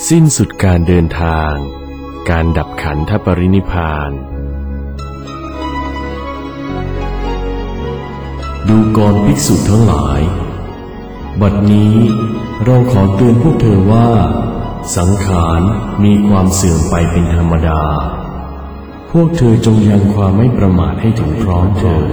สิ้นสุดการเดินทางการดับขันธปรินิพพานดูก่อนภิกษุทั้งหลายบัดนี้เราขอเตือนพวกเธอว่าสังขารมีความเสื่อมไปเป็นธรรมดาพวกเธอจงยังความไม่ประมาทให้ถึงพร้อมเถิด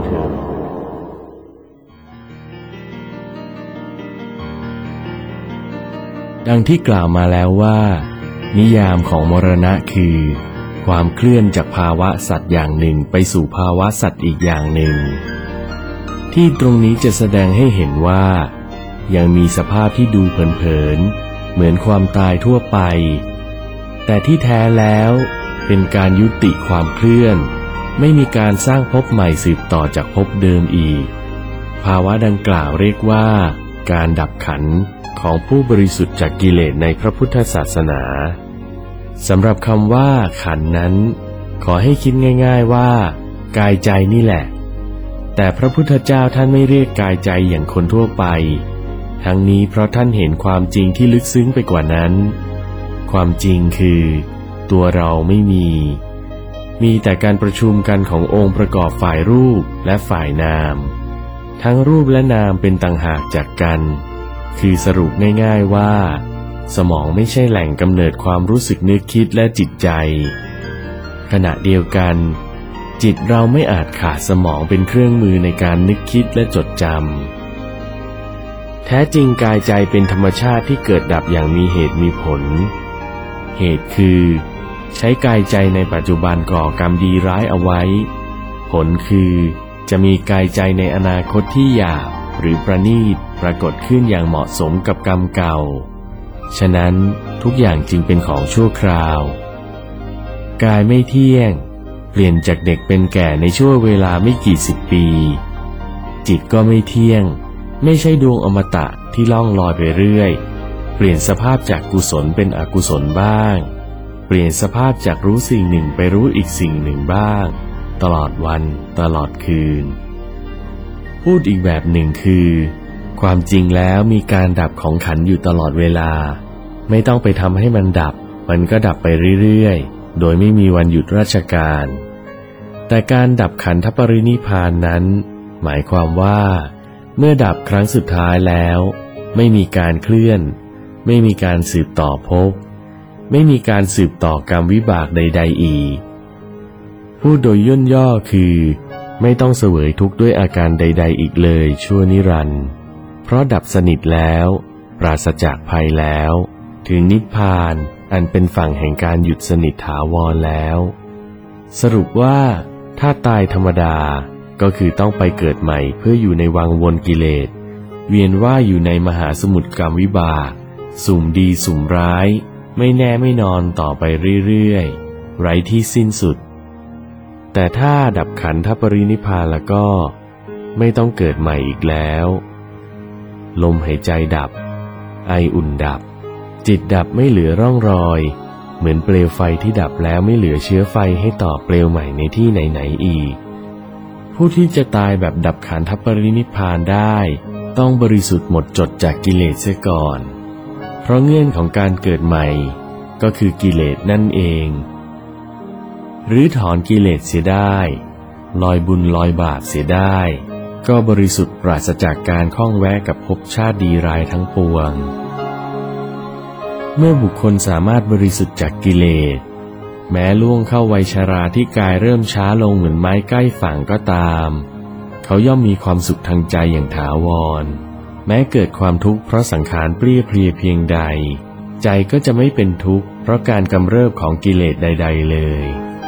ดังที่กล่าวมาแล้วว่านิยามของมรณะคือความเคลื่อนจากภาวะสัตว์อย่างหนึ่งไปสู่ภาวะสัตว์อีกอย่างหนึ่งที่ตรงนี้จะแสดงให้เห็นว่ายังมีสภาพที่ดูเผินๆเหมือนความตายทั่วไปแต่ที่แท้แล้วเป็นการยุติความเคลื่อนไม่มีการสร้างภพใหม่สืบต่อจากภพเดิมอีกภาวะดังกล่าวเรียกว่าการดับขันธ์ของผู้บริสุทธิ์จากกิเลสในพระพุทธศาสนาสำหรับคำว่าขันธ์นั้นขอให้คิดง่ายๆว่ากายใจนี่แหละแต่พระพุทธเจ้าท่านไม่เรียกกายใจอย่างคนทั่วไปทั้งนี้เพราะท่านเห็นความจริงที่ลึกซึ้งไปกว่านั้นความจริงคือตัวเราไม่มีแต่การประชุมกันขององค์ประกอบฝ่ายรูปและฝ่ายนามทั้งรูปและนามเป็นต่างหากจากกันคือสรุปง่ายๆว่าสมองไม่ใช่แหล่งกำเนิดความรู้สึกนึกคิดและจิตใจขณะเดียวกันจิตเราไม่อาจขาดสมองเป็นเครื่องมือในการนึกคิดและจดจำแท้จริงกายใจเป็นธรรมชาติที่เกิดดับอย่างมีเหตุมีผลเหตุคือใช้กายใจในปัจจุบันก่อกรรมดีร้ายเอาไว้ผลคือจะมีกายใจในอนาคตที่หยาบหรือประณีตปรากฏขึ้นอย่างเหมาะสมกับกรรมเก่าฉะนั้นทุกอย่างจึงเป็นของชั่วคราวกายไม่เที่ยงเปลี่ยนจากเด็กเป็นแก่ในช่วงเวลาไม่กี่สิบปีจิตก็ไม่เที่ยงไม่ใช่ดวงอมตะที่ล่องลอยไปเรื่อยเปลี่ยนสภาพจากกุศลเป็นอกุศลบ้างเปลี่ยนสภาพจากรู้สิ่งหนึ่งไปรู้อีกสิ่งหนึ่งบ้างตลอดวันตลอดคืนพูดอีกแบบหนึ่งคือความจริงแล้วมีการดับของขันธ์อยู่ตลอดเวลาไม่ต้องไปทำให้มันดับมันก็ดับไปเรื่อยๆโดยไม่มีวันหยุดราชการแต่การดับขันธปรินิพพานนั้นหมายความว่าเมื่อดับครั้งสุดท้ายแล้วไม่มีการเคลื่อนไม่มีการสืบต่อภพไม่มีการสืบต่อกรรมวิบากใดๆอีกพูดโดยย่นย่อคือไม่ต้องเสวยทุกข์ด้วยอาการใดๆอีกเลยชั่วนิรันดร์เพราะดับสนิทแล้วปราศจากภัยแล้วถึงนิพพานอันเป็นฝั่งแห่งการหยุดสนิทถาวรแล้วสรุปว่าถ้าตายธรรมดาก็คือต้องไปเกิดใหม่เพื่ออยู่ในวังวนกิเลสเวียนว่ายอยู่ในมหาสมุทรกรรมวิบากสุ่มดีสุ่มร้ายไม่แน่ไม่นอนต่อไปเรื่อยๆไร้ที่สิ้นสุดแต่ถ้าดับขันธปรินิพพานแล้วก็ไม่ต้องเกิดใหม่อีกแล้วลมหายใจดับไออุ่นดับจิตดับไม่เหลือร่องรอยเหมือนเปลวไฟที่ดับแล้วไม่เหลือเชื้อไฟให้ต่อเปลวใหม่ในที่ไหนๆอีกผู้ที่จะตายแบบดับขันธปรินิพพานได้ต้องบริสุทธิ์หมดจดจากกิเลสเสียก่อนเพราะเงื่อนของการเกิดใหม่ก็คือกิเลสนั่นเองหรือถอนกิเลสเสียได้ลอยบุญลอยบาปเสียได้ก็บริสุทธิ์ปราศจากการข้องแวะกับภพชาติดีร้ายทั้งปวงเมื่อบุคคลสามารถบริสุทธิ์จากกิเลสแม้ล่วงเข้าวัยชราที่กายเริ่มช้าลงเหมือนไม้ใกล้ฝั่งก็ตามเขาย่อมมีความสุขทางใจอย่างถาวรแม้เกิดความทุกข์เพราะสังขารเปรี้ยเพลียเพียงใดใจก็จะไม่เป็นทุกข์เพราะการกำเริบของกิเลสใดๆเลย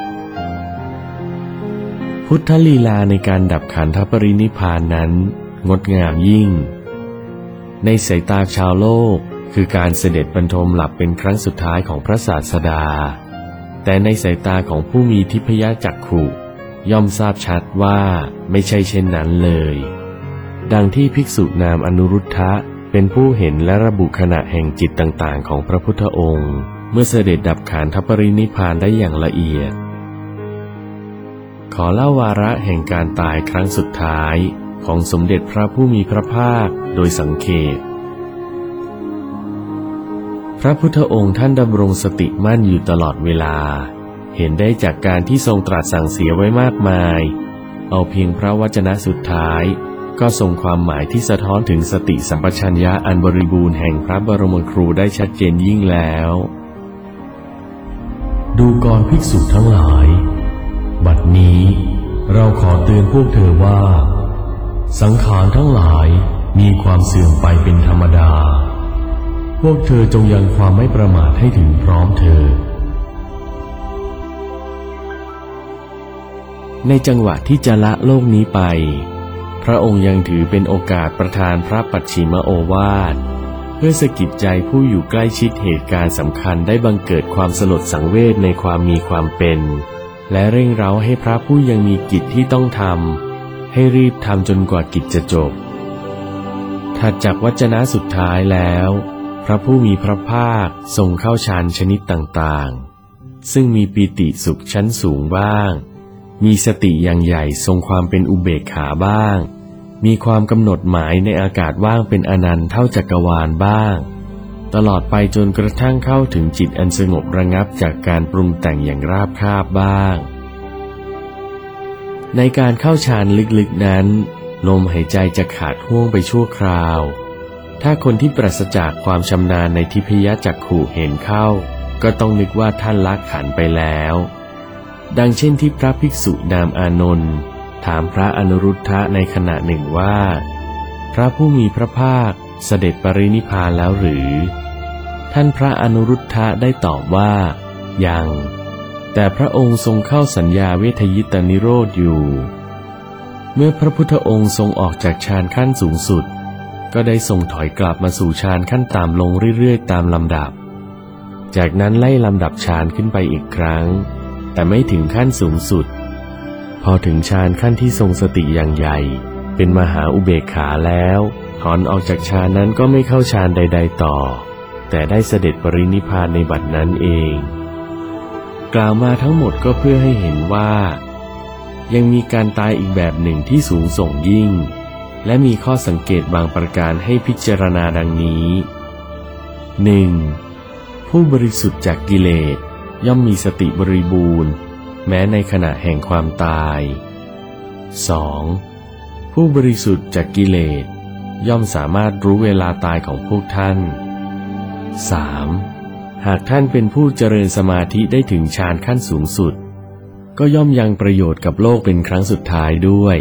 พุทธลีลาในการดับขันธปรินิพพานนั้นงดงามยิ่งในสายตาชาวโลกคือการเสด็จบรรทมหลับเป็นครั้งสุดท้ายของพระศาสดาแต่ในสายตาของผู้มีทิพยจักขุย่อมทราบชัดว่าไม่ใช่เช่นนั้นเลยดังที่ภิกษุนามอนุรุทธะเป็นผู้เห็นและระบุขณะแห่งจิตต่างๆของพระพุทธองค์เมื่อเสด็จดับขันธปรินิพพานได้อย่างละเอียดขอเล่าวาระแห่งการตายครั้งสุดท้ายของสมเด็จพระผู้มีพระภาคโดยสังเขปพระพุทธองค์ท่านดำรงสติมั่นอยู่ตลอดเวลาเห็นได้จากการที่ทรงตรัสสั่งเสียไว้มากมายเอาเพียงพระวจนะสุดท้ายก็ทรงความหมายที่สะท้อนถึงสติสัมปชัญญะอันบริบูรณ์แห่งพระบรมครูได้ชัดเจนยิ่งแล้วดูก่อนภิกษุทั้งหลายบัดนี้เราขอเตือนพวกเธอว่าสังขารทั้งหลายมีความเสื่อมไปเป็นธรรมดาพวกเธอจงยังความไม่ประมาทให้ถึงพร้อมเธอในจังหวะที่จะละโลกนี้ไปพระองค์ยังถือเป็นโอกาสประทานพระปัจฉิมโอวาทเพื่อสะกิดใจผู้อยู่ใกล้ชิดเหตุการณ์สำคัญได้บังเกิดความสลดสังเวชในความมีความเป็นและเร่งเร้าให้พระผู้ยังมีกิจที่ต้องทำให้รีบทำจนกว่ากิจจะจบถัดจากวจนะสุดท้ายแล้วพระผู้มีพระภาคทรงเข้าฌานชนิดต่างๆซึ่งมีปีติสุขชั้นสูงบ้างมีสติอย่างใหญ่ทรงความเป็นอุเบกขาบ้างมีความกำหนดหมายในอากาศว่างเป็นอนันต์เท่าจักรวาลบ้างตลอดไปจนกระทั่งเข้าถึงจิตอันสงบระงับจากการปรุงแต่งอย่างราบคาบบ้างในการเข้าฌานลึกๆนั้นลมหายใจจะขาดห่วงไปชั่วคราวถ้าคนที่ปราศจากความชำนาญในทิพยจักขุเห็นเข้าก็ต้องนึกว่าท่านละขันไปแล้วดังเช่นที่พระภิกษุนามอานนท์ถามพระอนุรุทธะในขณะหนึ่งว่าพระผู้มีพระภาคเสด็จปรินิพพานแล้วหรือท่านพระอนุรุทธะได้ตอบว่ายังแต่พระองค์ทรงเข้าสัญญาเวทยิตนิโรธอยู่เมื่อพระพุทธองค์ทรงออกจากฌานขั้นสูงสุดก็ได้ทรงถอยกลับมาสู่ฌานขั้นต่ำลงเรื่อยๆตามลำดับจากนั้นไล่ลำดับฌานขึ้นไปอีกครั้งแต่ไม่ถึงขั้นสูงสุดพอถึงฌานขั้นที่ทรงสติอย่างใหญ่เป็นมหาอุเบกขาแล้วถอนออกจากฌานนั้นก็ไม่เข้าฌานใดๆต่อแต่ได้เสด็จปรินิพพานในบัดนั้นเองกล่าวมาทั้งหมดก็เพื่อให้เห็นว่ายังมีการตายอีกแบบหนึ่งที่สูงส่งยิ่งและมีข้อสังเกตบางประการให้พิจารณาดังนี้ 1. ผู้บริสุทธิ์จากกิเลสย่อมมีสติบริบูรณ์แม้ในขณะแห่งความตาย 2. ผู้บริสุทธิ์จากกิเลสย่อมสามารถรู้เวลาตายของพวกท่าน 3. หากท่านเป็นผู้เจริญสมาธิได้ถึงฌานขั้นสูงสุดก็ย่อมยังประโยชน์กับโลกเป็นครั้งสุดท้ายด้วย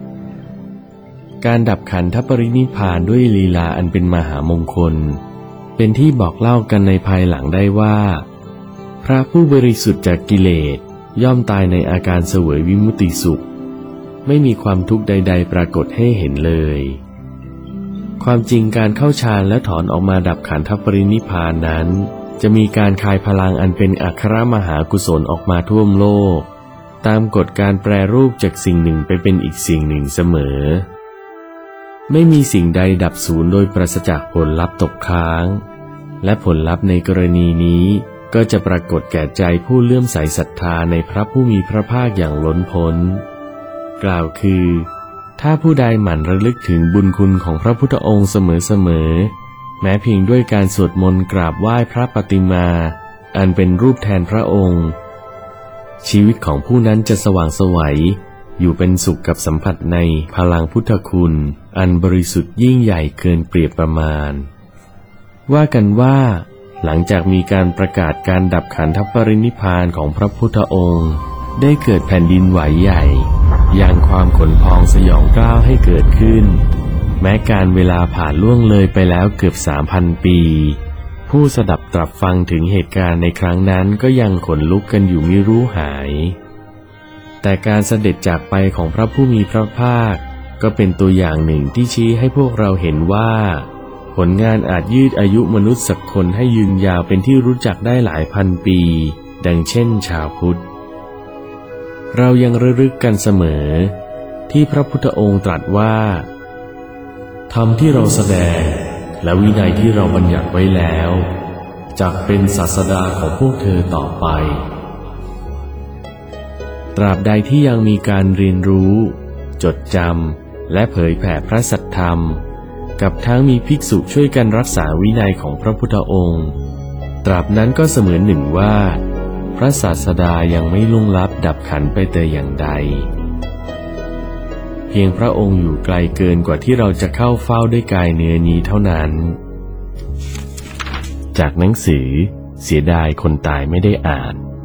การดับขันธปรินิพพานด้วยลีลาอันเป็นมหามงคลเป็นที่บอกเล่ากันในภายหลังได้ว่าพระผู้บริสุทธิ์จากกิเลสย่อมตายในอาการเสวยวิมุตติสุขไม่มีความทุกข์ใดๆปรากฏให้เห็นเลยความจริงการเข้าฌานและถอนออกมาดับขันธปรินิพพานนั้นจะมีการคายพลังอันเป็นอัครมหากุศลออกมาท่วมโลกตามกฎการแปรรูปจากสิ่งหนึ่งไปเป็นอีกสิ่งหนึ่งเสมอไม่มีสิ่งใดดับสูญโดยปราศจากผลลัพธ์ตกค้างและผลลัพธ์ในกรณีนี้ก็จะปรากฏแก่ใจผู้เลื่อมใสศรัทธาในพระผู้มีพระภาคอย่างล้นพ้นกล่าวคือถ้าผู้ใดหมั่นระลึกถึงบุญคุณของพระพุทธองค์เสมอแม้เพียงด้วยการสวดมนต์กราบไหว้พระปฏิมาอันเป็นรูปแทนพระองค์ชีวิตของผู้นั้นจะสว่างไสวอยู่เป็นสุขกับสัมผัสในพลังพุทธคุณอันบริสุทธิ์ยิ่งใหญ่เกินเปรียบประมาณว่ากันว่าหลังจากมีการประกาศการดับขันธปรินิพพานของพระพุทธองค์ได้เกิดแผ่นดินไหวใหญ่ยังความขนพองสยองกล้าวให้เกิดขึ้นแม้การเวลาผ่านล่วงเลยไปแล้วเกือบ 3,000 ปีผู้สดับตรับฟังถึงเหตุการณ์ในครั้งนั้นก็ยังขนลุกกันอยู่มิรู้หายแต่การเสด็จจากไปของพระผู้มีพระภาคก็เป็นตัวอย่างหนึ่งที่ชี้ให้พวกเราเห็นว่าผลงานอาจยืดอายุมนุษย์สักคนให้ยืนยาวเป็นที่รู้จักได้หลายพันปีดังเช่นชาวพุทธเรายังระลึกกันเสมอที่พระพุทธองค์ตรัสว่าธรรมที่เราแสดงและวินัยที่เราบัญญัติไว้แล้วจักเป็นศาสดาของพวกเธอต่อไปตราบใดที่ยังมีการเรียนรู้จดจำและเผยแผ่พระสัทธรรมกับทั้งมีภิกษุช่วยกันรักษาวินัยของพระพุทธองค์ตราบนั้นก็เสมือนหนึ่งว่าพระศาสดายังไม่ล่วงลับดับขันไปแต่อย่างใดเพียงพระองค์อยู่ไกลเกินกว่าที่เราจะเข้าเฝ้าด้วยกายเนื้อนี้เท่านั้นจากหนังสือเสียดายคนตายไม่ได้อ่าน